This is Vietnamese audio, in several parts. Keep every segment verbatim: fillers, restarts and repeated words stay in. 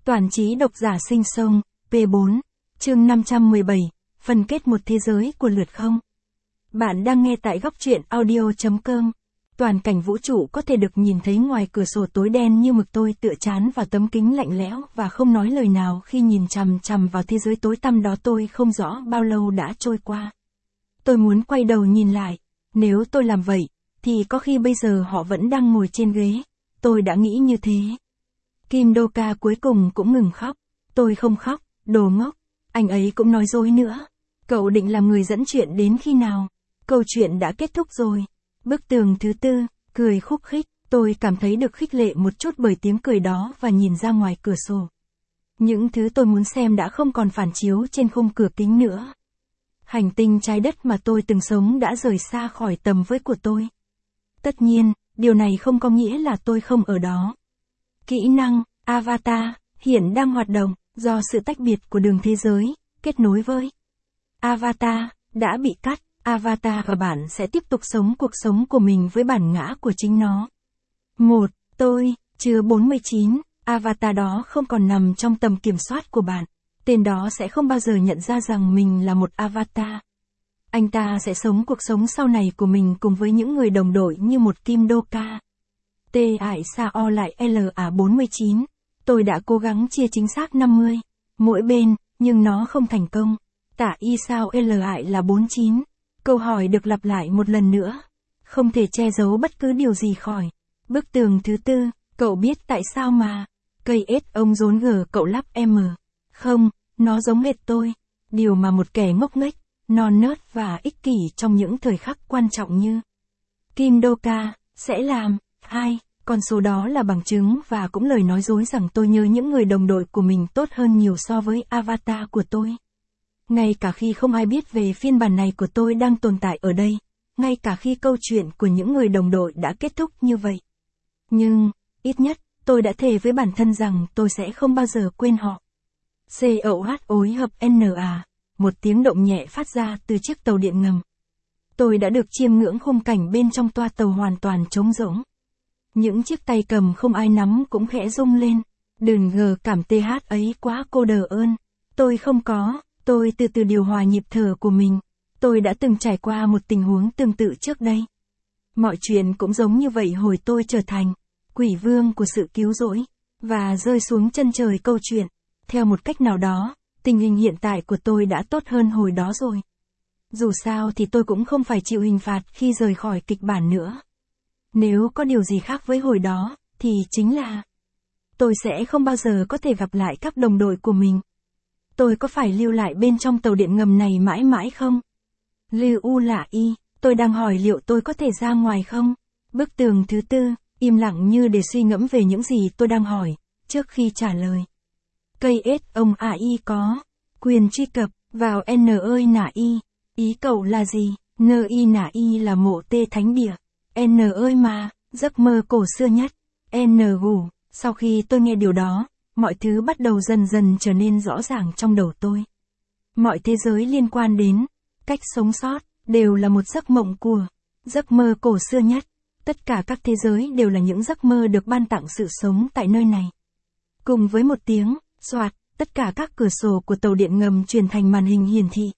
Toàn trí độc giả sinh sông, P bốn, chương năm trăm mười bảy, phần kết một thế giới của lượt không. Bạn đang nghe tại góc truyện audio chấm com. Toàn cảnh vũ trụ có thể được nhìn thấy ngoài cửa sổ tối đen như mực, tôi tựa chán vào tấm kính lạnh lẽo và không nói lời nào khi nhìn chằm chằm vào thế giới tối tăm đó. Tôi không rõ bao lâu đã trôi qua. Tôi muốn quay đầu nhìn lại. Nếu tôi làm vậy, thì có khi bây giờ họ vẫn đang ngồi trên ghế. Tôi đã nghĩ như thế. Kim Do-ka cuối cùng cũng ngừng khóc. Tôi không khóc, đồ ngốc. Anh ấy cũng nói dối nữa. Cậu định làm người dẫn chuyện đến khi nào? Câu chuyện đã kết thúc rồi. Bức tường thứ tư, cười khúc khích. Tôi cảm thấy được khích lệ một chút bởi tiếng cười đó và nhìn ra ngoài cửa sổ. Những thứ tôi muốn xem đã không còn phản chiếu trên khung cửa kính nữa. Hành tinh trái đất mà tôi từng sống đã rời xa khỏi tầm với của tôi. Tất nhiên, điều này không có nghĩa là tôi không ở đó. Kỹ năng, Avatar, hiện đang hoạt động, do sự tách biệt của đường thế giới, kết nối với Avatar, đã bị cắt. Avatar và bạn sẽ tiếp tục sống cuộc sống của mình với bản ngã của chính nó. một. Tôi, chứa bốn mươi chín, Avatar đó không còn nằm trong tầm kiểm soát của bạn. Tên đó sẽ không bao giờ nhận ra rằng mình là một Avatar. Anh ta sẽ sống cuộc sống sau này của mình cùng với những người đồng đội như một Kim Do-ka. T ải sa o lại L A bốn mươi chín. Tôi đã cố gắng chia chính xác năm mươi mỗi bên, nhưng nó không thành công. Tả y sao L ải là bốn mươi chín. Câu hỏi được lặp lại một lần nữa. Không thể che giấu bất cứ điều gì khỏi. Bức tường thứ tư, cậu biết tại sao mà. Cây ết ông rốn gờ cậu lắp M. Không, nó giống hệt tôi. Điều mà một kẻ ngốc nghếch, non nớt và ích kỷ trong những thời khắc quan trọng như Kim Do-ka sẽ làm. Hai, con số đó là bằng chứng và cũng lời nói dối rằng tôi nhớ những người đồng đội của mình tốt hơn nhiều so với Avatar của tôi. Ngay cả khi không ai biết về phiên bản này của tôi đang tồn tại ở đây, ngay cả khi câu chuyện của những người đồng đội đã kết thúc như vậy. Nhưng, ít nhất, tôi đã thề với bản thân rằng tôi sẽ không bao giờ quên họ. C O H ối hợp N A, một tiếng động nhẹ phát ra từ chiếc tàu điện ngầm. Tôi đã được chiêm ngưỡng khung cảnh bên trong toa tàu hoàn toàn trống rỗng. Những chiếc tay cầm không ai nắm cũng khẽ rung lên. Đừng ngờ cảm th ấy quá cô đờ ơn. Tôi không có, tôi từ từ điều hòa nhịp thở của mình. Tôi đã từng trải qua một tình huống tương tự trước đây. Mọi chuyện cũng giống như vậy hồi tôi trở thành quỷ vương của sự cứu rỗi, và rơi xuống chân trời câu chuyện. Theo một cách nào đó, tình hình hiện tại của tôi đã tốt hơn hồi đó rồi. Dù sao thì tôi cũng không phải chịu hình phạt khi rời khỏi kịch bản nữa. Nếu có điều gì khác với hồi đó, thì chính là tôi sẽ không bao giờ có thể gặp lại các đồng đội của mình. Tôi có phải lưu lại bên trong tàu điện ngầm này mãi mãi không? Lưu U là y, tôi đang hỏi liệu tôi có thể ra ngoài không? Bức tường thứ tư, im lặng như để suy ngẫm về những gì tôi đang hỏi, trước khi trả lời. Cây ết ông A I có quyền truy cập vào N ơi nả y. Ý cậu là gì? N I nả y là mộ tê thánh địa. N ơi mà, giấc mơ cổ xưa nhất. N gù. Sau khi tôi nghe điều đó, mọi thứ bắt đầu dần dần trở nên rõ ràng trong đầu tôi. Mọi thế giới liên quan đến cách sống sót đều là một giấc mộng của giấc mơ cổ xưa nhất. Tất cả các thế giới đều là những giấc mơ được ban tặng sự sống tại nơi này. Cùng với một tiếng xoạt, tất cả các cửa sổ của tàu điện ngầm chuyển thành màn hình hiển thị.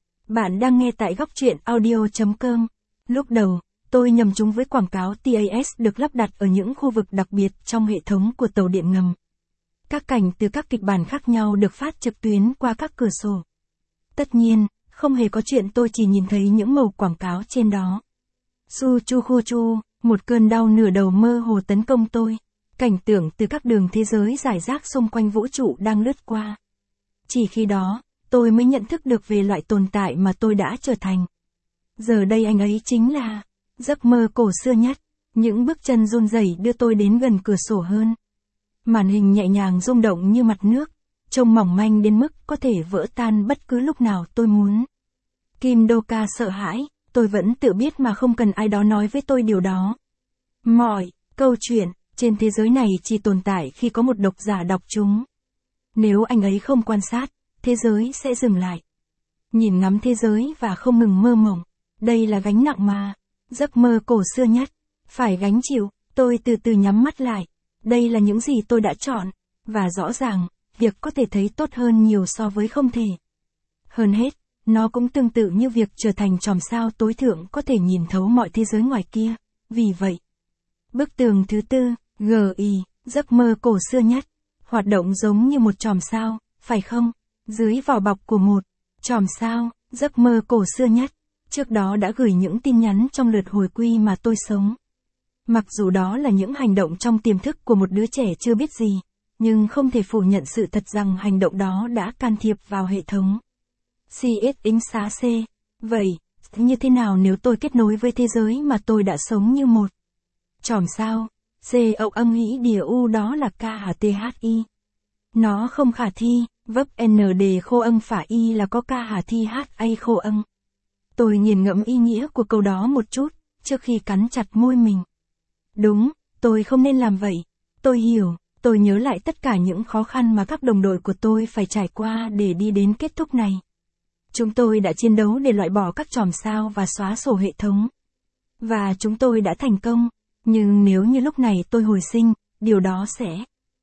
Bạn đang nghe tại góc truyện audio chấm com. Lúc đầu, tôi nhầm chúng với quảng cáo T A S được lắp đặt ở những khu vực đặc biệt trong hệ thống của tàu điện ngầm. Các cảnh từ các kịch bản khác nhau được phát trực tuyến qua các cửa sổ. Tất nhiên, không hề có chuyện tôi chỉ nhìn thấy những màu quảng cáo trên đó. Su chu khu chu, một cơn đau nửa đầu mơ hồ tấn công tôi. Cảnh tượng từ các đường thế giới rải rác xung quanh vũ trụ đang lướt qua. Chỉ khi đó, tôi mới nhận thức được về loại tồn tại mà tôi đã trở thành. Giờ đây anh ấy chính là giấc mơ cổ xưa nhất. Những bước chân run rẩy đưa tôi đến gần cửa sổ hơn. Màn hình nhẹ nhàng rung động như mặt nước, trông mỏng manh đến mức có thể vỡ tan bất cứ lúc nào tôi muốn. Kim Do-ka sợ hãi, tôi vẫn tự biết mà không cần ai đó nói với tôi điều đó. Mọi câu chuyện trên thế giới này chỉ tồn tại khi có một độc giả đọc chúng. Nếu anh ấy không quan sát, thế giới sẽ dừng lại. Nhìn ngắm thế giới và không ngừng mơ mộng. Đây là gánh nặng mà giấc mơ cổ xưa nhất phải gánh chịu. Tôi từ từ nhắm mắt lại. Đây là những gì tôi đã chọn. Và rõ ràng, việc có thể thấy tốt hơn nhiều so với không thể. Hơn hết, nó cũng tương tự như việc trở thành chòm sao tối thượng có thể nhìn thấu mọi thế giới ngoài kia. Vì vậy, bức tường thứ tư, G I, giấc mơ cổ xưa nhất, hoạt động giống như một chòm sao, phải không? Dưới vỏ bọc của một chòm sao, giấc mơ cổ xưa nhất, trước đó đã gửi những tin nhắn trong lượt hồi quy mà tôi sống. Mặc dù đó là những hành động trong tiềm thức của một đứa trẻ chưa biết gì, nhưng không thể phủ nhận sự thật rằng hành động đó đã can thiệp vào hệ thống. xê ét ánh xá C. Vậy, như thế nào nếu tôi kết nối với thế giới mà tôi đã sống như một chòm sao? C ậu âm hĩ đìa U đó là K H T H I. Nó không khả thi, vấp N D khô âm phả I là có K H T H A khô âm. Tôi nghiền ngẫm ý nghĩa của câu đó một chút, trước khi cắn chặt môi mình. Đúng, tôi không nên làm vậy. Tôi hiểu, tôi nhớ lại tất cả những khó khăn mà các đồng đội của tôi phải trải qua để đi đến kết thúc này. Chúng tôi đã chiến đấu để loại bỏ các chòm sao và xóa sổ hệ thống. Và chúng tôi đã thành công, nhưng nếu như lúc này tôi hồi sinh, điều đó sẽ...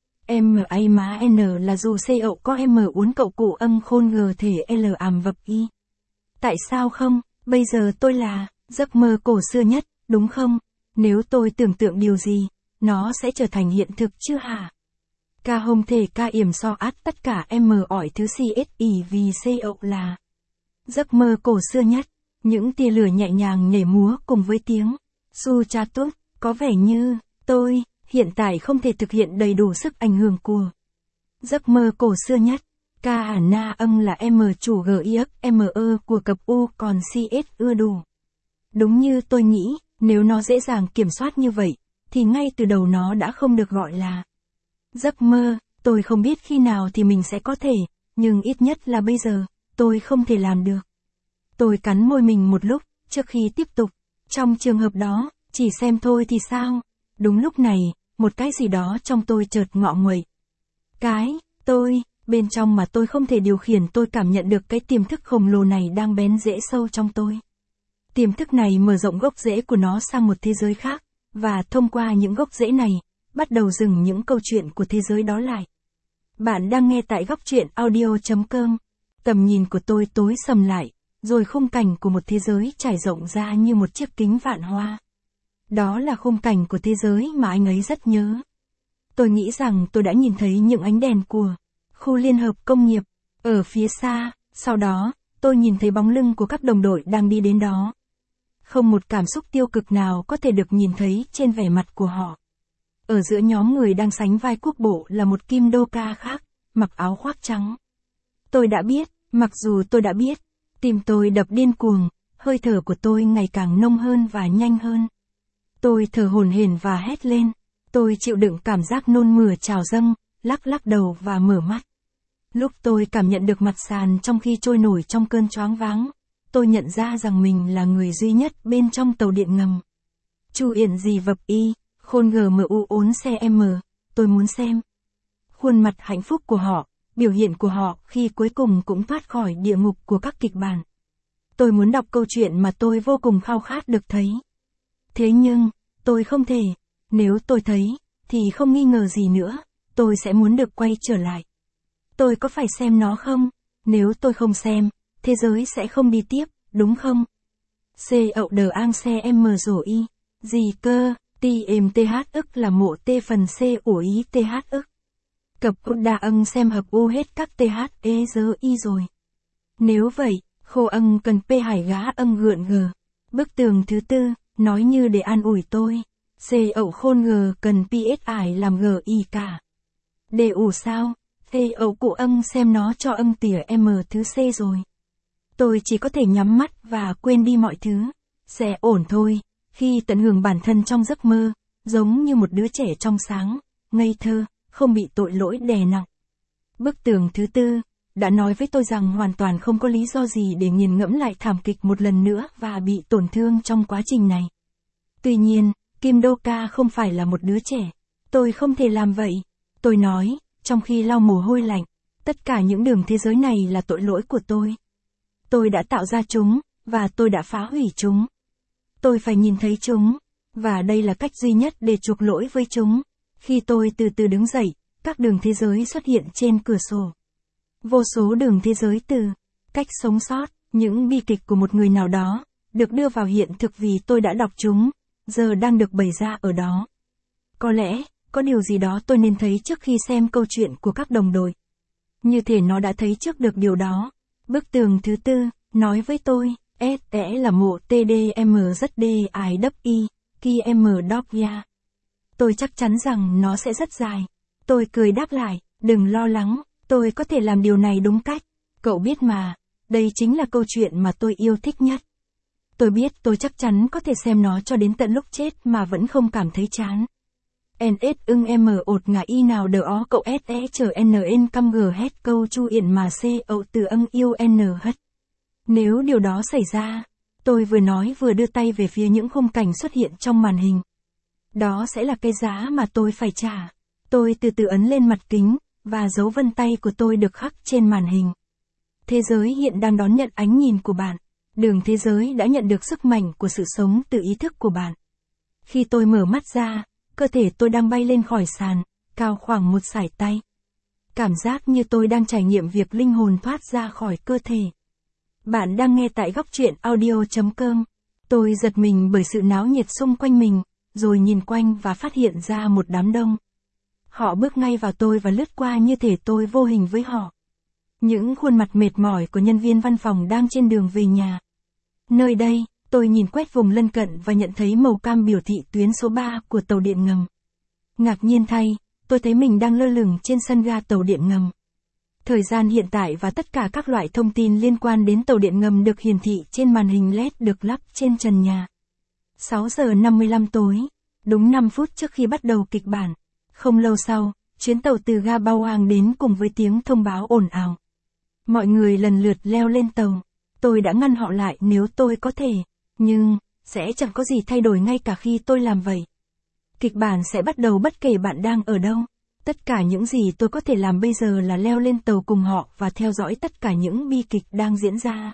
M A má N là dù C ậu có M uốn cậu cụ âm khôn G thể L ảm vập I. Tại sao không, bây giờ tôi là, giấc mơ cổ xưa nhất, đúng không? Nếu tôi tưởng tượng điều gì, nó sẽ trở thành hiện thực chứ hả? Ca hông thể ca yểm so át tất cả M ỏi thứ C S I vì C ậu là giấc mơ cổ xưa nhất, những tia lửa nhẹ nhàng nhảy múa cùng với tiếng su cha tốt, có vẻ như tôi hiện tại không thể thực hiện đầy đủ sức ảnh hưởng của giấc mơ cổ xưa nhất. K H na âm là M chủ G I ức M E của cặp U còn C S ưa đủ. Đúng như tôi nghĩ, nếu nó dễ dàng kiểm soát như vậy, thì ngay từ đầu nó đã không được gọi là giấc mơ. Tôi không biết khi nào thì mình sẽ có thể, nhưng ít nhất là bây giờ, tôi không thể làm được. Tôi cắn môi mình một lúc, trước khi tiếp tục. Trong trường hợp đó, chỉ xem thôi thì sao? Đúng lúc này, một cái gì đó trong tôi chợt ngọ nguậy. Cái, tôi, bên trong mà tôi không thể điều khiển. Tôi cảm nhận được cái tiềm thức khổng lồ này đang bén rễ sâu trong tôi. Tiềm thức này mở rộng gốc rễ của nó sang một thế giới khác, và thông qua những gốc rễ này, bắt đầu dừng những câu chuyện của thế giới đó lại. Bạn đang nghe tại góc truyện audio chấm com. Tầm nhìn của tôi tối sầm lại, rồi khung cảnh của một thế giới trải rộng ra như một chiếc kính vạn hoa. Đó là khung cảnh của thế giới mà anh ấy rất nhớ. Tôi nghĩ rằng tôi đã nhìn thấy những ánh đèn của khu liên hợp công nghiệp ở phía xa, sau đó, tôi nhìn thấy bóng lưng của các đồng đội đang đi đến đó. Không một cảm xúc tiêu cực nào có thể được nhìn thấy trên vẻ mặt của họ. Ở giữa nhóm người đang sánh vai quốc bộ là một kim đô ca khác, mặc áo khoác trắng. Tôi đã biết, mặc dù tôi đã biết, tim tôi đập điên cuồng, hơi thở của tôi ngày càng nông hơn và nhanh hơn. Tôi thở hổn hển và hét lên. Tôi chịu đựng cảm giác nôn mửa trào dâng, lắc lắc đầu và mở mắt. Lúc tôi cảm nhận được mặt sàn trong khi trôi nổi trong cơn choáng váng, tôi nhận ra rằng mình là người duy nhất bên trong tàu điện ngầm. Chu Yển gì vập Y, khôn G M U ốn xe M, tôi muốn xem khuôn mặt hạnh phúc của họ, biểu hiện của họ khi cuối cùng cũng thoát khỏi địa ngục của các kịch bản. Tôi muốn đọc câu chuyện mà tôi vô cùng khao khát được thấy. Thế nhưng, tôi không thể. Nếu tôi thấy, thì không nghi ngờ gì nữa, tôi sẽ muốn được quay trở lại. Tôi có phải xem nó không? Nếu tôi không xem, thế giới sẽ không đi tiếp, đúng không? C ậu đờ ang xe M rổ Y. Gì cơ, ti êm th ức là mộ t phần C ủa ý th ức. Cập đa ân xem hợp U hết các th e dơ Y rồi. Nếu vậy, khô ân cần p hải gá ân gượn g. Bức tường thứ tư, nói như để an ủi tôi. C ậu khôn G cần ps ải làm G Y cả. Để ủ sao? T ậu cụ ân xem nó cho ân tỉa M thứ C rồi. Tôi chỉ có thể nhắm mắt và quên đi mọi thứ. Sẽ ổn thôi, khi tận hưởng bản thân trong giấc mơ, giống như một đứa trẻ trong sáng, ngây thơ, không bị tội lỗi đè nặng. Bức tường thứ tư, đã nói với tôi rằng hoàn toàn không có lý do gì để nghiền ngẫm lại thảm kịch một lần nữa và bị tổn thương trong quá trình này. Tuy nhiên, Kim Đô Ca không phải là một đứa trẻ. Tôi không thể làm vậy. Tôi nói, trong khi lau mồ hôi lạnh, tất cả những đường thế giới này là tội lỗi của tôi. Tôi đã tạo ra chúng, và tôi đã phá hủy chúng. Tôi phải nhìn thấy chúng, và đây là cách duy nhất để chuộc lỗi với chúng. Khi tôi từ từ đứng dậy, các đường thế giới xuất hiện trên cửa sổ. Vô số đường thế giới từ cách sống sót, những bi kịch của một người nào đó, được đưa vào hiện thực vì tôi đã đọc chúng, giờ đang được bày ra ở đó. Có lẽ, có điều gì đó tôi nên thấy trước khi xem câu chuyện của các đồng đội. Như thể nó đã thấy trước được điều đó. Bức tường thứ tư, nói với tôi, S E là mộ T D M rất D I W I, K M Dogya. Tôi chắc chắn rằng nó sẽ rất dài. Tôi cười đáp lại, đừng lo lắng, tôi có thể làm điều này đúng cách. Cậu biết mà, đây chính là câu chuyện mà tôi yêu thích nhất. Tôi biết tôi chắc chắn có thể xem nó cho đến tận lúc chết mà vẫn không cảm thấy chán. N S ưng M ột ngả y nào đờ ó cậu S E chờ N N căm G hết câu chu yển mà C ậu từ ưng yêu N hết. Nếu điều đó xảy ra, tôi vừa nói vừa đưa tay về phía những khung cảnh xuất hiện trong màn hình. Đó sẽ là cái giá mà tôi phải trả. Tôi từ từ ấn lên mặt kính, và dấu vân tay của tôi được khắc trên màn hình. Thế giới hiện đang đón nhận ánh nhìn của bạn. Đường thế giới đã nhận được sức mạnh của sự sống từ ý thức của bạn. Khi tôi mở mắt ra, cơ thể tôi đang bay lên khỏi sàn, cao khoảng một sải tay. Cảm giác như tôi đang trải nghiệm việc linh hồn thoát ra khỏi cơ thể. Bạn đang nghe tại góc truyện audio chấm com. Tôi giật mình bởi sự náo nhiệt xung quanh mình, rồi nhìn quanh và phát hiện ra một đám đông. Họ bước ngay vào tôi và lướt qua như thể tôi vô hình với họ. Những khuôn mặt mệt mỏi của nhân viên văn phòng đang trên đường về nhà. Nơi đây, tôi nhìn quét vùng lân cận và nhận thấy màu cam biểu thị tuyến số ba của tàu điện ngầm. Ngạc nhiên thay, tôi thấy mình đang lơ lửng trên sân ga tàu điện ngầm. Thời gian hiện tại và tất cả các loại thông tin liên quan đến tàu điện ngầm được hiển thị trên màn hình led được lắp trên trần nhà. sáu giờ năm mươi lăm tối, đúng năm phút trước khi bắt đầu kịch bản. Không lâu sau, chuyến tàu từ ga Bao Hoàng đến cùng với tiếng thông báo ồn ào. Mọi người lần lượt leo lên tàu. Tôi đã ngăn họ lại nếu tôi có thể, nhưng sẽ chẳng có gì thay đổi ngay cả khi tôi làm vậy. Kịch bản sẽ bắt đầu bất kể bạn đang ở đâu. Tất cả những gì tôi có thể làm bây giờ là leo lên tàu cùng họ và theo dõi tất cả những bi kịch đang diễn ra.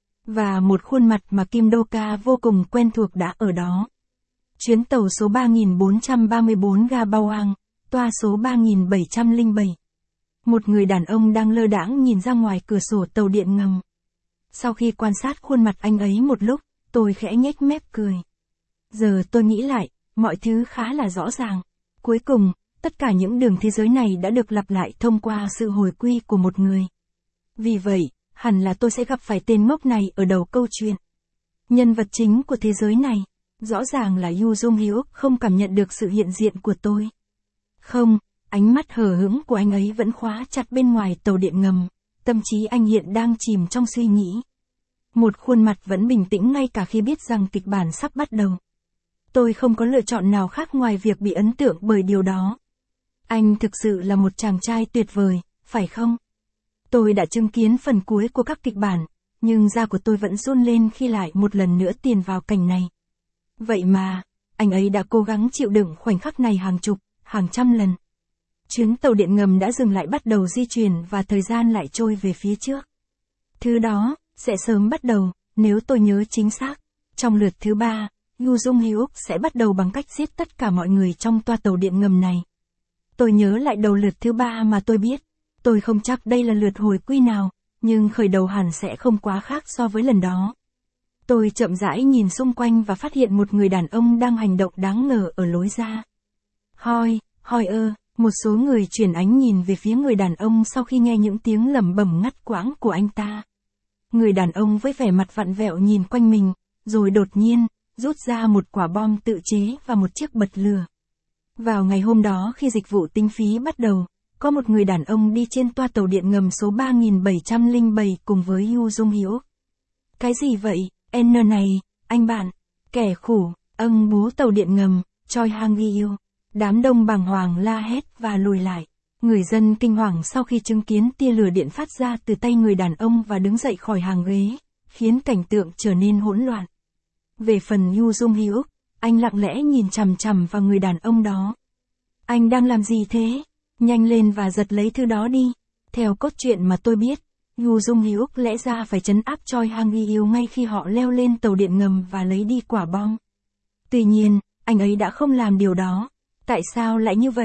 Và một khuôn mặt mà Kim Do-ka vô cùng quen thuộc đã ở đó. Chuyến tàu số ba nghìn bốn trăm ba mươi tư ga Bao Hoàng, toa số ba nghìn bảy trăm lẻ bảy. Một người đàn ông đang lơ đãng nhìn ra ngoài cửa sổ tàu điện ngầm. Sau khi quan sát khuôn mặt anh ấy một lúc, tôi khẽ nhếch mép cười. Giờ tôi nghĩ lại, mọi thứ khá là rõ ràng. Cuối cùng, tất cả những đường thế giới này đã được lặp lại thông qua sự hồi quy của một người. Vì vậy, hẳn là tôi sẽ gặp phải tên ngốc này ở đầu câu chuyện. Nhân vật chính của thế giới này, rõ ràng là Yu Jung Hyuk không cảm nhận được sự hiện diện của tôi. Không, ánh mắt hờ hững của anh ấy vẫn khóa chặt bên ngoài tàu điện ngầm, tâm trí anh hiện đang chìm trong suy nghĩ. Một khuôn mặt vẫn bình tĩnh ngay cả khi biết rằng kịch bản sắp bắt đầu. Tôi không có lựa chọn nào khác ngoài việc bị ấn tượng bởi điều đó. Anh thực sự là một chàng trai tuyệt vời, phải không? Tôi đã chứng kiến phần cuối của các kịch bản, nhưng da của tôi vẫn run lên khi lại một lần nữa tiền vào cảnh này. Vậy mà, anh ấy đã cố gắng chịu đựng khoảnh khắc này hàng chục, hàng trăm lần. Chuyến tàu điện ngầm đã dừng lại bắt đầu di chuyển và thời gian lại trôi về phía trước. Thứ đó, sẽ sớm bắt đầu, nếu tôi nhớ chính xác. Trong lượt thứ ba, Yu Jung Hyuk sẽ bắt đầu bằng cách giết tất cả mọi người trong toa tàu điện ngầm này. Tôi nhớ lại đầu lượt thứ ba mà tôi biết. Tôi không chắc đây là lượt hồi quy nào, nhưng khởi đầu hẳn sẽ không quá khác so với lần đó. Tôi chậm rãi nhìn xung quanh và phát hiện một người đàn ông đang hành động đáng ngờ ở lối ra. Hoi, hoi ơ, một số người chuyển ánh nhìn về phía người đàn ông sau khi nghe những tiếng lẩm bẩm ngắt quãng của anh ta. Người đàn ông với vẻ mặt vặn vẹo nhìn quanh mình, rồi đột nhiên, rút ra một quả bom tự chế và một chiếc bật lửa. Vào ngày hôm đó khi dịch vụ tính phí bắt đầu, có một người đàn ông đi trên toa tàu điện ngầm số ba nghìn bảy trăm lẻ bảy cùng với Yu Jung Hyuk. Cái gì vậy, N này, anh bạn? Kẻ khủ, âng bú tàu điện ngầm, Choi Hang-gyu. Đám đông bàng hoàng la hét và lùi lại. Người dân kinh hoàng sau khi chứng kiến tia lửa điện phát ra từ tay người đàn ông và đứng dậy khỏi hàng ghế, khiến cảnh tượng trở nên hỗn loạn. Về phần Yu Jung Hyuk, anh lặng lẽ nhìn chằm chằm vào người đàn ông đó. Anh đang làm gì thế? Nhanh lên và giật lấy thứ đó đi. Theo cốt truyện mà tôi biết, Yu Jung Hyuk lẽ ra phải trấn áp Choi Hang-gyu ngay khi họ leo lên tàu điện ngầm và lấy đi quả bom. Tuy nhiên, anh ấy đã không làm điều đó. Tại sao lại như vậy?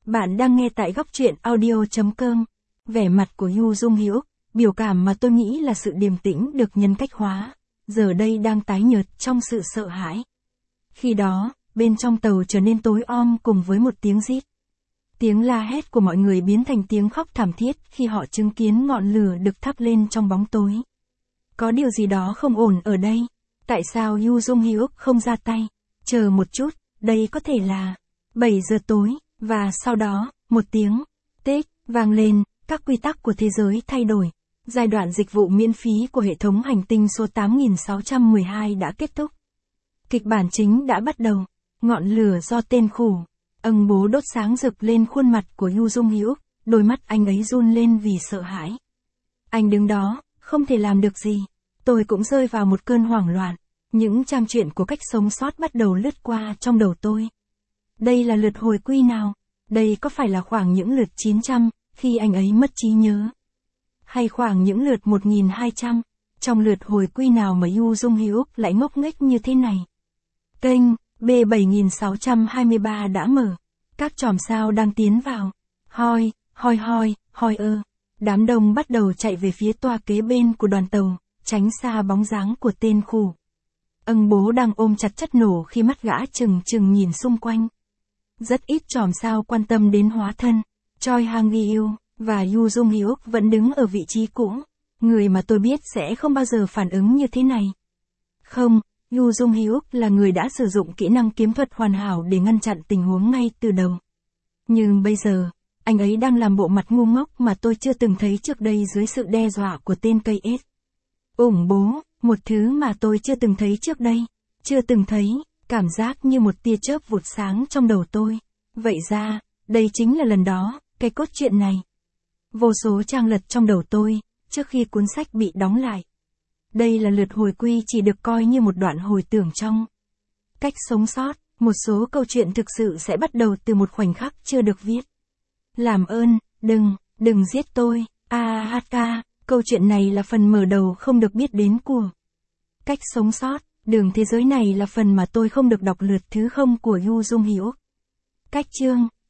Bạn đang nghe tại góc truyện audio chấm com. Vẻ mặt của Yu Dung Hyuk, biểu cảm mà tôi nghĩ là sự điềm tĩnh được nhân cách hóa, giờ đây đang tái nhợt trong sự sợ hãi. Khi đó, bên trong tàu trở nên tối om cùng với một tiếng rít. Tiếng la hét của mọi người biến thành tiếng khóc thảm thiết khi họ chứng kiến ngọn lửa được thắp lên trong bóng tối. Có điều gì đó không ổn ở đây. Tại sao Yu Dung Hyuk không ra tay? Chờ một chút, đây có thể là bảy giờ tối, và sau đó, một tiếng tích vang lên, các quy tắc của thế giới thay đổi. Giai đoạn dịch vụ miễn phí của hệ thống hành tinh số tám nghìn sáu trăm mười hai đã kết thúc. Kịch bản chính đã bắt đầu. Ngọn lửa do tên khủ âng bố đốt sáng rực lên khuôn mặt của Yu Dung Hyuk, đôi mắt anh ấy run lên vì sợ hãi. Anh đứng đó, không thể làm được gì. Tôi cũng rơi vào một cơn hoảng loạn. Những trang truyện của cách sống sót bắt đầu lướt qua trong đầu tôi. Đây là lượt hồi quy nào? Đây có phải là khoảng những lượt chín trăm, khi anh ấy mất trí nhớ? Hay khoảng những lượt một nghìn hai trăm, trong lượt hồi quy nào mà Yu Dung Hyuk lại ngốc nghếch như thế này? Kênh B bảy nghìn sáu trăm hai mươi ba đã mở. Các chòm sao đang tiến vào. Hoi, hoi hoi, hoi ơ. Đám đông bắt đầu chạy về phía toa kế bên của đoàn tàu, tránh xa bóng dáng của tên khủ. Âng bố đang ôm chặt chất nổ khi mắt gã trừng trừng nhìn xung quanh. Rất ít chòm sao quan tâm đến hóa thân. Choi Hang-gyu và Yu Dung Hyuk vẫn đứng ở vị trí cũ. Người mà tôi biết sẽ không bao giờ phản ứng như thế này. Không, Yu Dung Hyuk là người đã sử dụng kỹ năng kiếm thuật hoàn hảo để ngăn chặn tình huống ngay từ đầu. Nhưng bây giờ, anh ấy đang làm bộ mặt ngu ngốc mà tôi chưa từng thấy trước đây dưới sự đe dọa của tên cây ết. Ủng bố, một thứ mà tôi chưa từng thấy trước đây. Chưa từng thấy, cảm giác như một tia chớp vụt sáng trong đầu tôi. Vậy ra, đây chính là lần đó, cái cốt truyện này. Vô số trang lật trong đầu tôi, trước khi cuốn sách bị đóng lại. Đây là lượt hồi quy chỉ được coi như một đoạn hồi tưởng trong cách sống sót. Một số câu chuyện thực sự sẽ bắt đầu từ một khoảnh khắc chưa được viết. Làm ơn, đừng, đừng giết tôi, a hát ca. Câu chuyện này là phần mở đầu không được biết đến của cách sống sót. Đường thế giới này là phần mà tôi không được đọc lượt thứ không của Yu Dung Hyuk. Cách chương